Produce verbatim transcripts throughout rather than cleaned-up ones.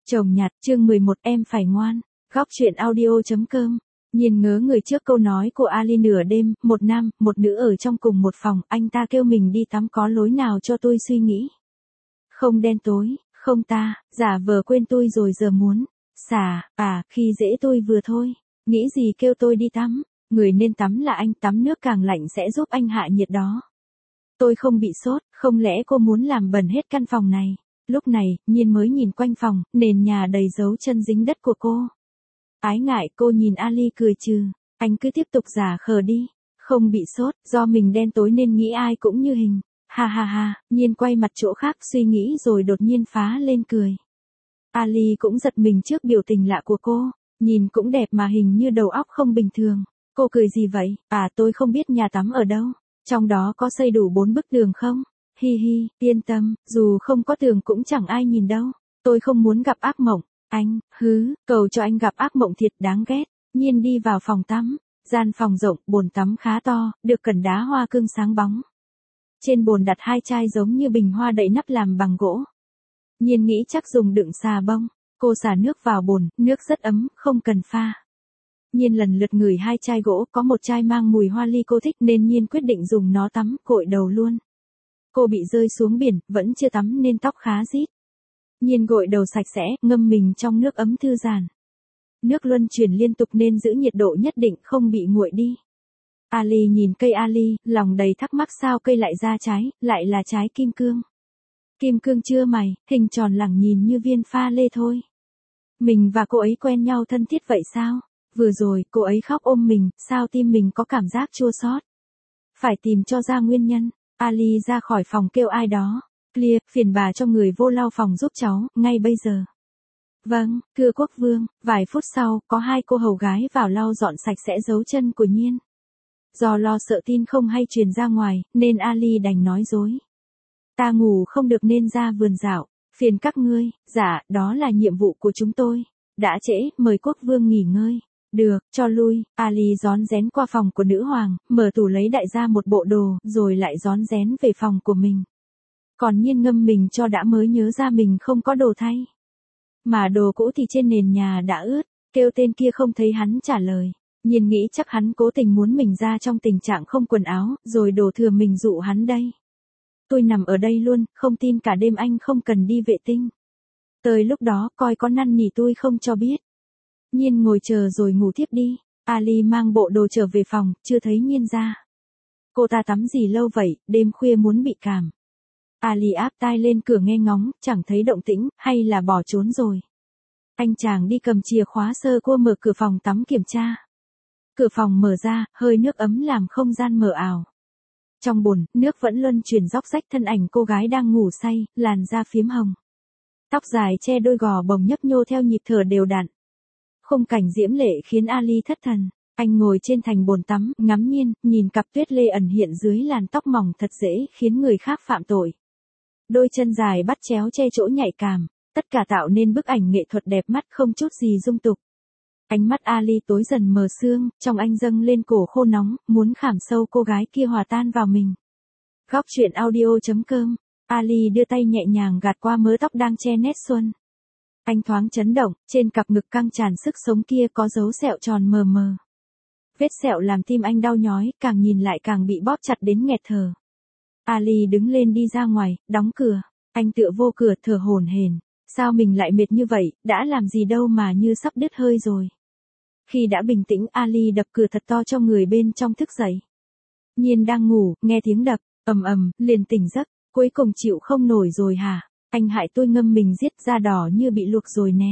Chồng nhạt, chương mười một em phải ngoan. Góc truyện audio.com. Nhìn ngớ người trước câu nói của Ali nửa đêm, một nam, một nữ ở trong cùng một phòng, anh ta kêu mình đi tắm có lối nào cho tôi suy nghĩ. Không đen tối, không ta, giả vờ quên tôi rồi giờ muốn. Xả, à, khi dễ tôi vừa thôi. Nghĩ gì kêu tôi đi tắm, người nên tắm là anh, tắm nước càng lạnh sẽ giúp anh hạ nhiệt đó. Tôi không bị sốt, không lẽ cô muốn làm bẩn hết căn phòng này? Lúc này, Nhiên mới nhìn quanh phòng, nền nhà đầy dấu chân dính đất của cô. Ái ngại, cô nhìn Ali cười trừ, anh cứ tiếp tục giả khờ đi, không bị sốt, do mình đen tối nên nghĩ ai cũng như hình. Ha ha ha, Nhiên quay mặt chỗ khác suy nghĩ rồi đột nhiên phá lên cười. Ali cũng giật mình trước biểu tình lạ của cô, nhìn cũng đẹp mà hình như đầu óc không bình thường. Cô cười gì vậy? À, tôi không biết nhà tắm ở đâu, trong đó có xây đủ bốn bức tường không? Hi hi, yên tâm, dù không có tường cũng chẳng ai nhìn đâu. Tôi không muốn gặp ác mộng. Anh, hứ, cầu cho anh gặp ác mộng thiệt đáng ghét. Nhiên đi vào phòng tắm. Gian phòng rộng, bồn tắm khá to, được cần đá hoa cương sáng bóng. Trên bồn đặt hai chai giống như bình hoa đậy nắp làm bằng gỗ. Nhiên nghĩ chắc dùng đựng xà bông. Cô xả nước vào bồn, nước rất ấm, không cần pha. Nhiên lần lượt ngửi hai chai gỗ, có một chai mang mùi hoa ly cô thích nên Nhiên quyết định dùng nó tắm, gội đầu luôn. Cô bị rơi xuống biển, vẫn chưa tắm nên tóc khá rít. Nhiên gội đầu sạch sẽ, ngâm mình trong nước ấm thư giãn. Nước luân chuyển liên tục nên giữ nhiệt độ nhất định không bị nguội đi. Ali nhìn cây Ali, lòng đầy thắc mắc sao cây lại ra trái, lại là trái kim cương. Kim cương chưa mày, hình tròn lẳng nhìn như viên pha lê thôi. Mình và cô ấy quen nhau thân thiết vậy sao? Vừa rồi, cô ấy khóc ôm mình, sao tim mình có cảm giác chua xót? Phải tìm cho ra nguyên nhân. Ali ra khỏi phòng kêu ai đó. Clear, phiền bà cho người vô lau phòng giúp cháu, ngay bây giờ. Vâng, thưa quốc vương. Vài phút sau, có hai cô hầu gái vào lau dọn sạch sẽ dấu chân của Nhiên. Do lo sợ tin không hay truyền ra ngoài, nên Ali đành nói dối. Ta ngủ không được nên ra vườn dạo. Phiền các ngươi. Dạ, đó là nhiệm vụ của chúng tôi. Đã trễ, mời quốc vương nghỉ ngơi. Được, cho lui. Ali rón rén qua phòng của nữ hoàng, mở tủ lấy đại ra một bộ đồ, rồi lại rón rén về phòng của mình. Còn Nhiên ngâm mình cho đã mới nhớ ra mình không có đồ thay. Mà đồ cũ thì trên nền nhà đã ướt, kêu tên kia không thấy hắn trả lời. Nhiên nghĩ chắc hắn cố tình muốn mình ra trong tình trạng không quần áo, rồi đổ thừa mình dụ hắn đây. Tôi nằm ở đây luôn, không tin cả đêm anh không cần đi vệ tinh. Tới lúc đó coi có năn nỉ tôi không cho biết. Nhiên ngồi chờ rồi ngủ tiếp đi. Ali mang bộ đồ trở về phòng, chưa thấy Nhiên ra. Cô ta tắm gì lâu vậy, đêm khuya muốn bị cảm. Ali áp tai lên cửa nghe ngóng, chẳng thấy động tĩnh, hay là bỏ trốn rồi. Anh chàng đi cầm chìa khóa sơ cua mở cửa phòng tắm kiểm tra. Cửa phòng mở ra, hơi nước ấm làm không gian mờ ảo. Trong bồn, nước vẫn luân chuyển róc rách thân ảnh cô gái đang ngủ say, làn da phím hồng. Tóc dài che đôi gò bồng nhấp nhô theo nhịp thở đều đặn. Khung cảnh diễm lệ khiến Ali thất thần. Anh ngồi trên thành bồn tắm, ngắm Nhiên, nhìn cặp tuyết lê ẩn hiện dưới làn tóc mỏng thật dễ khiến người khác phạm tội. Đôi chân dài bắt chéo che chỗ nhạy cảm, tất cả tạo nên bức ảnh nghệ thuật đẹp mắt không chút gì dung tục. Ánh mắt Ali tối dần mờ sương, trong anh dâng lên cổ khô nóng, muốn khảm sâu cô gái kia hòa tan vào mình. Góc truyện audio.com. Ali đưa tay nhẹ nhàng gạt qua mớ tóc đang che nét xuân. Anh thoáng chấn động, trên cặp ngực căng tràn sức sống kia có dấu sẹo tròn mờ mờ. Vết sẹo làm tim anh đau nhói, càng nhìn lại càng bị bóp chặt đến nghẹt thở. Ali đứng lên đi ra ngoài, đóng cửa. Anh tựa vô cửa thở hổn hển. Sao mình lại mệt như vậy, đã làm gì đâu mà như sắp đứt hơi rồi. Khi đã bình tĩnh, Ali đập cửa thật to cho người bên trong thức dậy. Nhiên đang ngủ, nghe tiếng đập, ầm ầm, liền tỉnh giấc. Cuối cùng chịu không nổi rồi hả? Anh hại tôi ngâm mình giết da đỏ như bị luộc rồi nè.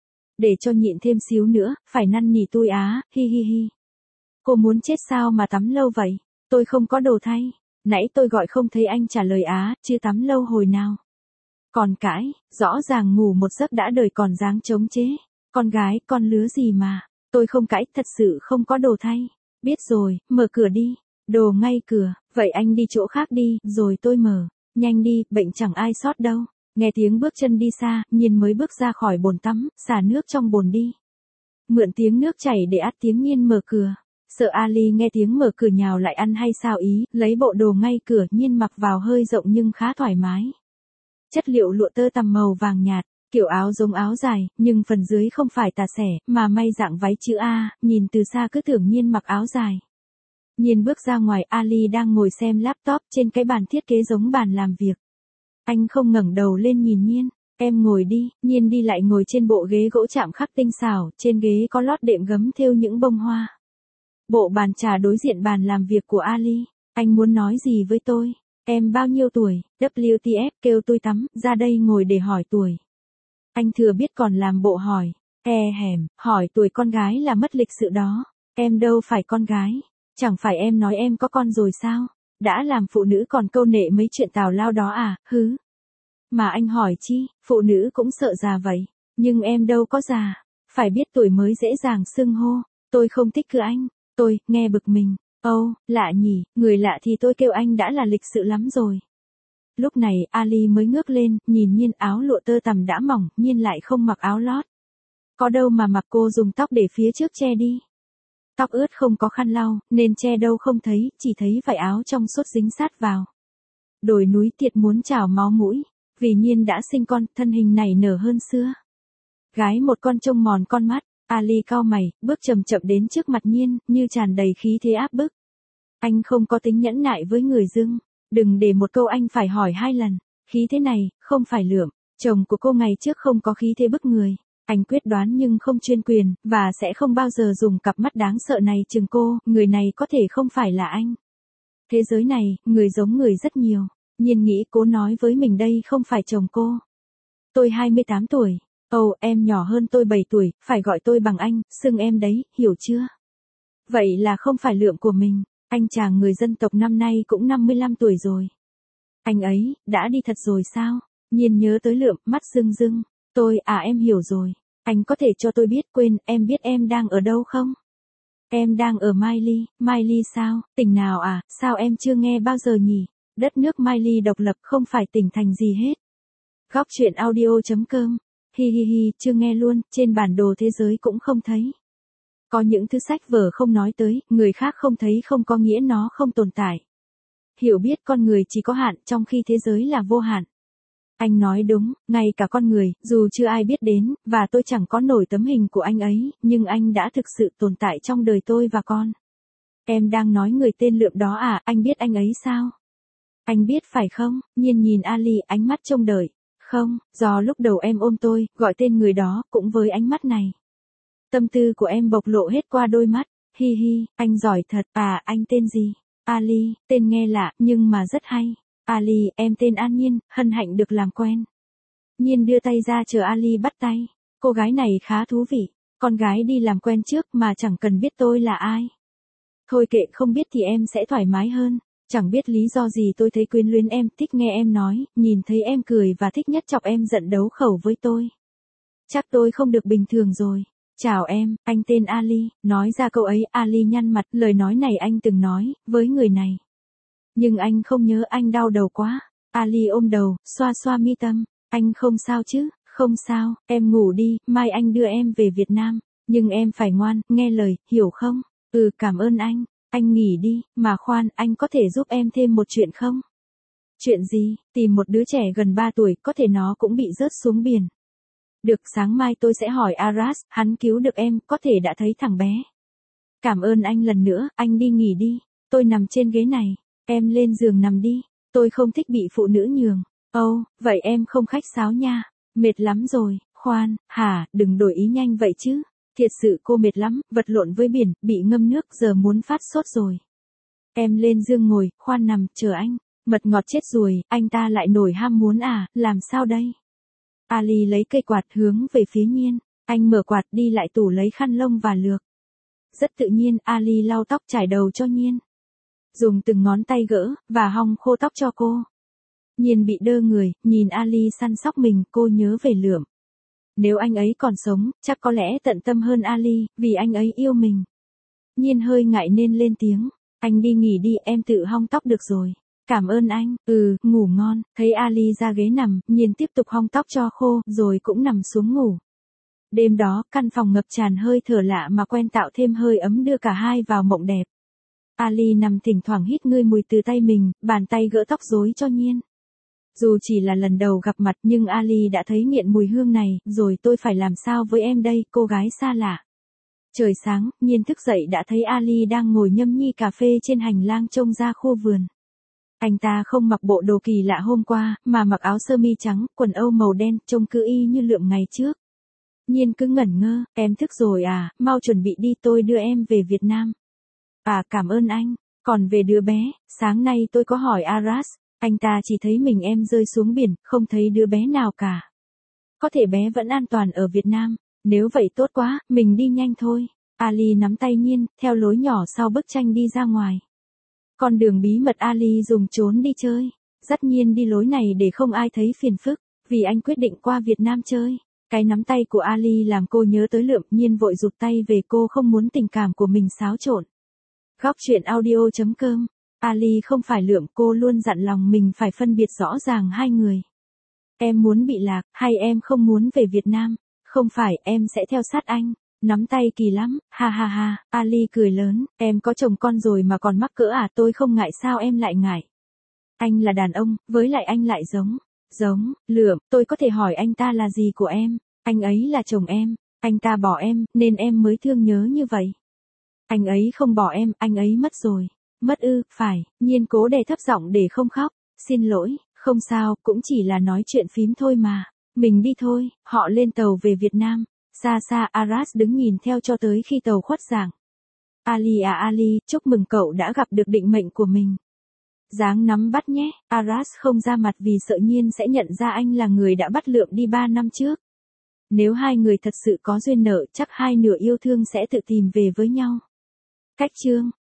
Để cho nhịn thêm xíu nữa, phải năn nỉ tôi á, hi hi hi. Cô muốn chết sao mà tắm lâu vậy? Tôi không có đồ thay. Nãy tôi gọi không thấy anh trả lời á, chưa tắm lâu hồi nào. Còn cãi, rõ ràng ngủ một giấc đã đời còn dáng chống chế. Con gái, con lứa gì mà. Tôi không cãi, thật sự không có đồ thay. Biết rồi, mở cửa đi. Đồ ngay cửa, vậy anh đi chỗ khác đi, rồi tôi mở. Nhanh đi, bệnh chẳng ai sót đâu. Nghe tiếng bước chân đi xa, Nhiên mới bước ra khỏi bồn tắm, xả nước trong bồn đi. Mượn tiếng nước chảy để át tiếng Nhiên mở cửa. Sợ Ali nghe tiếng mở cửa nhào lại ăn hay sao ý, lấy bộ đồ ngay cửa Nhiên mặc vào hơi rộng nhưng khá thoải mái. Chất liệu lụa tơ tằm màu vàng nhạt, Kiểu áo giống áo dài, nhưng phần dưới không phải tà xẻ, mà may dạng váy chữ A, nhìn từ xa cứ tưởng Nhiên mặc áo dài. Nhiên bước ra ngoài, Ali đang ngồi xem laptop trên cái bàn thiết kế giống bàn làm việc. Anh không ngẩng đầu lên nhìn Nhiên. Em ngồi đi. Nhiên đi lại ngồi trên bộ ghế gỗ chạm khắc tinh xảo, trên ghế có lót đệm gấm thêu những bông hoa. Bộ bàn trà đối diện bàn làm việc của Ali. Anh muốn nói gì với tôi? Em bao nhiêu tuổi? W T F kêu tôi tắm, ra đây ngồi để hỏi tuổi. Anh thừa biết còn làm bộ hỏi. E hèm, hỏi tuổi con gái là mất lịch sự đó. Em đâu phải con gái. Chẳng phải em nói em có con rồi sao? Đã làm phụ nữ còn câu nệ mấy chuyện tào lao đó à, hứ? Mà anh hỏi chi, phụ nữ cũng sợ già vậy. Nhưng em đâu có già. Phải biết tuổi mới dễ dàng xưng hô. Tôi không thích cứ anh. Tôi, nghe bực mình. Âu, oh, lạ nhỉ, người lạ thì tôi kêu anh đã là lịch sự lắm rồi. Lúc này, Ali mới ngước lên, nhìn Nhiên áo lụa tơ tằm đã mỏng, Nhiên lại không mặc áo lót. Có đâu mà mặc, cô dùng tóc để phía trước che đi. Tóc ướt không có khăn lau, nên che đâu không thấy, chỉ thấy vải áo trong suốt dính sát vào. Đồi núi thiệt muốn trào máu mũi, vì Nhiên đã sinh con, thân hình nảy nở hơn xưa. Gái một con trông mòn con mắt, Ali cau mày, bước chậm chậm đến trước mặt Nhiên, như tràn đầy khí thế áp bức. Anh không có tính nhẫn nại với người dưng, đừng để một câu anh phải hỏi hai lần. Khí thế này, không phải Lượm, chồng của cô ngày trước không có khí thế bức người. Anh quyết đoán nhưng không chuyên quyền, và sẽ không bao giờ dùng cặp mắt đáng sợ này chừng cô, người này có thể không phải là anh. Thế giới này, người giống người rất nhiều. Nhiên nghĩ cố nói với mình đây không phải chồng cô. Tôi hai mươi tám tuổi. Ồ, oh, em nhỏ hơn tôi bảy tuổi, phải gọi tôi bằng anh, xưng em đấy, hiểu chưa? Vậy là không phải Lượm của mình. Anh chàng người dân tộc năm nay cũng năm mươi lăm tuổi rồi. Anh ấy, đã đi thật rồi sao? Nhiên nhớ tới Lượm, mắt rưng rưng. Tôi, à em hiểu rồi. Anh có thể cho tôi biết, quên, em biết em đang ở đâu không? Em đang ở Miley. Miley sao? Tỉnh nào à? Sao em chưa nghe bao giờ nhỉ? Đất nước Miley độc lập không phải tỉnh thành gì hết. Góc truyện audio chấm com. Hi hi hi, chưa nghe luôn, trên bản đồ thế giới cũng không thấy. Có những thứ sách vở không nói tới, người khác không thấy không có nghĩa nó không tồn tại. Hiểu biết con người chỉ có hạn, trong khi thế giới là vô hạn. Anh nói đúng, ngay cả con người, dù chưa ai biết đến, và tôi chẳng có nổi tấm hình của anh ấy, nhưng anh đã thực sự tồn tại trong đời tôi và con. Em đang nói người tên Lượm đó à, anh biết anh ấy sao? Anh biết phải không? Nhiên nhìn Ali, ánh mắt trông đợi. Không, do lúc đầu em ôm tôi, gọi tên người đó, cũng với ánh mắt này. Tâm tư của em bộc lộ hết qua đôi mắt. Hi hi, anh giỏi thật. À, anh tên gì? Ali, tên nghe lạ, nhưng mà rất hay. Ali, em tên An Nhiên, hân hạnh được làm quen. Nhiên đưa tay ra chờ Ali bắt tay. Cô gái này khá thú vị. Con gái đi làm quen trước mà chẳng cần biết tôi là ai. Thôi kệ, không biết thì em sẽ thoải mái hơn. Chẳng biết lý do gì tôi thấy quyến luyến em, thích nghe em nói, nhìn thấy em cười và thích nhất chọc em giận đấu khẩu với tôi. Chắc tôi không được bình thường rồi. Chào em, anh tên Ali. Nói ra câu ấy, Ali nhăn mặt, lời nói này anh từng nói, với người này. Nhưng anh không nhớ, anh đau đầu quá. Ali ôm đầu, xoa xoa mi tâm. Anh không sao chứ? Không sao, em ngủ đi, mai anh đưa em về Việt Nam. Nhưng em phải ngoan, nghe lời, hiểu không? Ừ, cảm ơn anh. Anh nghỉ đi, mà khoan, anh có thể giúp em thêm một chuyện không? Chuyện gì? Tìm một đứa trẻ gần ba tuổi, có thể nó cũng bị rớt xuống biển. Được, sáng mai tôi sẽ hỏi Aras, hắn cứu được em, có thể đã thấy thằng bé. Cảm ơn anh lần nữa, anh đi nghỉ đi. Tôi nằm trên ghế này, em lên giường nằm đi. Tôi không thích bị phụ nữ nhường. Ồ, oh, vậy em không khách sáo nha. Mệt lắm rồi, khoan, hả, đừng đổi ý nhanh vậy chứ. Thiệt sự cô mệt lắm, vật lộn với biển, bị ngâm nước, giờ muốn phát sốt rồi. Em lên giường ngồi, khoan nằm, chờ anh. Mật ngọt chết rồi, anh ta lại nổi ham muốn à, làm sao đây? Ali lấy cây quạt hướng về phía Nhiên. Anh mở quạt đi lại tủ lấy khăn lông và lược. Rất tự nhiên, Ali lau tóc trải đầu cho Nhiên. Dùng từng ngón tay gỡ, và hong khô tóc cho cô. Nhiên bị đơ người, nhìn Ali săn sóc mình, cô nhớ về Lượm. Nếu anh ấy còn sống, chắc có lẽ tận tâm hơn Ali, vì anh ấy yêu mình. Nhiên hơi ngại nên lên tiếng. Anh đi nghỉ đi, em tự hong tóc được rồi. Cảm ơn anh, ừ, ngủ ngon. Thấy Ali ra ghế nằm, Nhiên tiếp tục hong tóc cho khô, rồi cũng nằm xuống ngủ. Đêm đó, căn phòng ngập tràn hơi thở lạ mà quen tạo thêm hơi ấm đưa cả hai vào mộng đẹp. Ali nằm thỉnh thoảng hít ngơi mùi từ tay mình, bàn tay gỡ tóc rối cho Nhiên. Dù chỉ là lần đầu gặp mặt nhưng Ali đã thấy nghiện mùi hương này, rồi tôi phải làm sao với em đây, cô gái xa lạ. Trời sáng, Nhiên thức dậy đã thấy Ali đang ngồi nhâm nhi cà phê trên hành lang trông ra khu vườn. Anh ta không mặc bộ đồ kỳ lạ hôm qua, mà mặc áo sơ mi trắng, quần âu màu đen, trông cứ y như lượm ngày trước. Nhiên cứ ngẩn ngơ, em thức rồi à, mau chuẩn bị đi tôi đưa em về Việt Nam. À cảm ơn anh, còn về đứa bé, sáng nay tôi có hỏi Aras, anh ta chỉ thấy mình em rơi xuống biển, không thấy đứa bé nào cả. Có thể bé vẫn an toàn ở Việt Nam, nếu vậy tốt quá, mình đi nhanh thôi. Ali nắm tay Nhiên, theo lối nhỏ sau bức tranh đi ra ngoài. Con đường bí mật Ali dùng trốn đi chơi, dắt Nhiên đi lối này để không ai thấy phiền phức, vì anh quyết định qua Việt Nam chơi. Cái nắm tay của Ali làm cô nhớ tới Lượm, Nhiên vội rụt tay về, cô không muốn tình cảm của mình xáo trộn. Góc truyện audio chấm com. Ali không phải Lượm, cô luôn dặn lòng mình phải phân biệt rõ ràng hai người. Em muốn bị lạc, hay em không muốn về Việt Nam? Không phải, em sẽ theo sát anh. Nắm tay kỳ lắm, ha ha ha, Ali cười lớn, em có chồng con rồi mà còn mắc cỡ à, tôi không ngại sao em lại ngại. Anh là đàn ông, với lại anh lại giống, giống, Lượm, tôi có thể hỏi anh ta là gì của em, anh ấy là chồng em, anh ta bỏ em, nên em mới thương nhớ như vậy. Anh ấy không bỏ em, anh ấy mất rồi. Mất ư, phải, Nhiên cố đè thấp giọng để không khóc, xin lỗi, không sao, cũng chỉ là nói chuyện phím thôi mà, mình đi thôi. Họ lên tàu về Việt Nam. Xa xa Aras đứng nhìn theo cho tới khi tàu khuất dạng. Ali à Ali, chúc mừng cậu đã gặp được định mệnh của mình. Dáng nắm bắt nhé. Aras không ra mặt vì sợ Nhiên sẽ nhận ra anh là người đã bắt Lượm đi ba năm trước. Nếu hai người thật sự có duyên nợ, chắc hai nửa yêu thương sẽ tự tìm về với nhau. Cách chương